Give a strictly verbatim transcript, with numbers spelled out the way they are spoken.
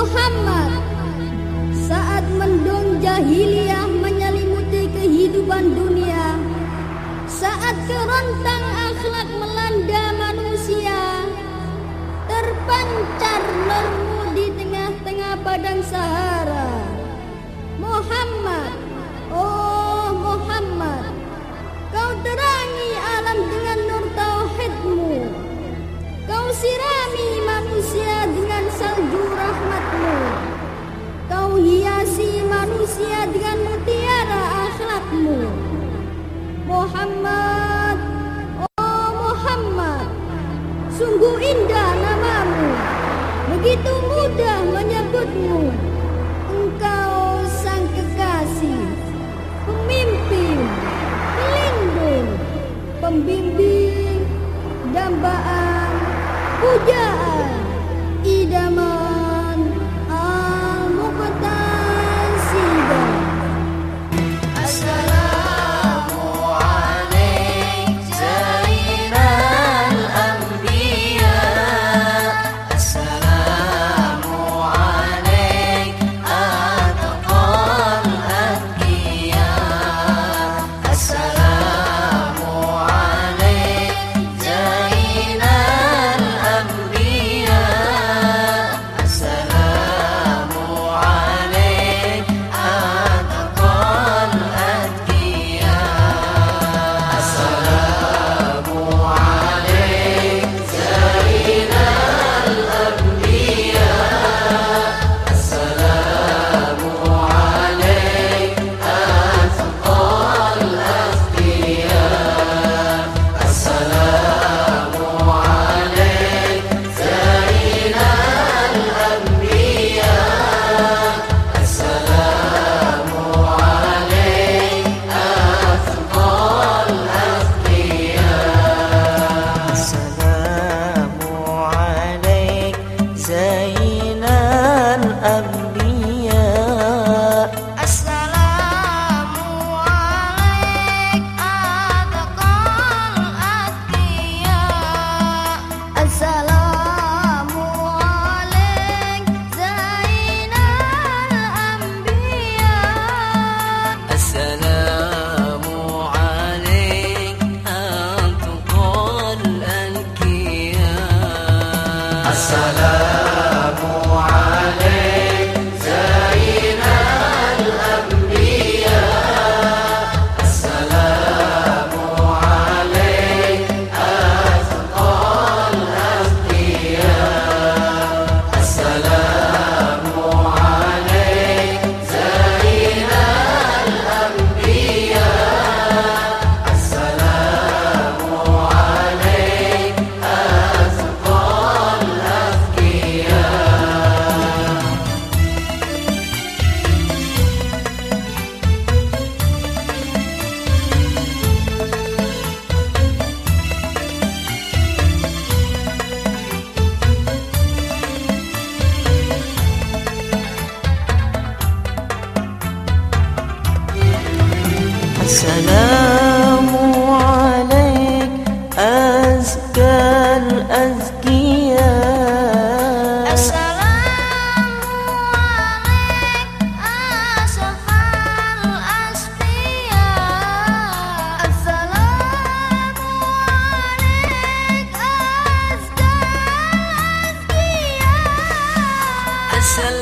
Muhammad, saat mendung jahiliyah menyelimuti kehidupan dunia, saat kerontang akhlak melanda manusia, terpancar nurmu di tengah-tengah padang Sahara. Muhammad, oh Muhammad, kau terangi alam dengan nur tauhidmu. Kau sirami manusia dengan salju rahmatmu. Kau hiasi manusia dengan mutiara akhlakmu. Muhammad, oh Muhammad, sungguh indah namamu, begitu mudah menyebutmu. Engkau sang kekasih, pemimpin, pelindung, pembimbing, dambaan, pujaan, idaman, al-muqtasidah. Assalamu alaik azkal azkiya. Assalamu alaik asfal asfiya. Assalamu alaik azkal azkiya.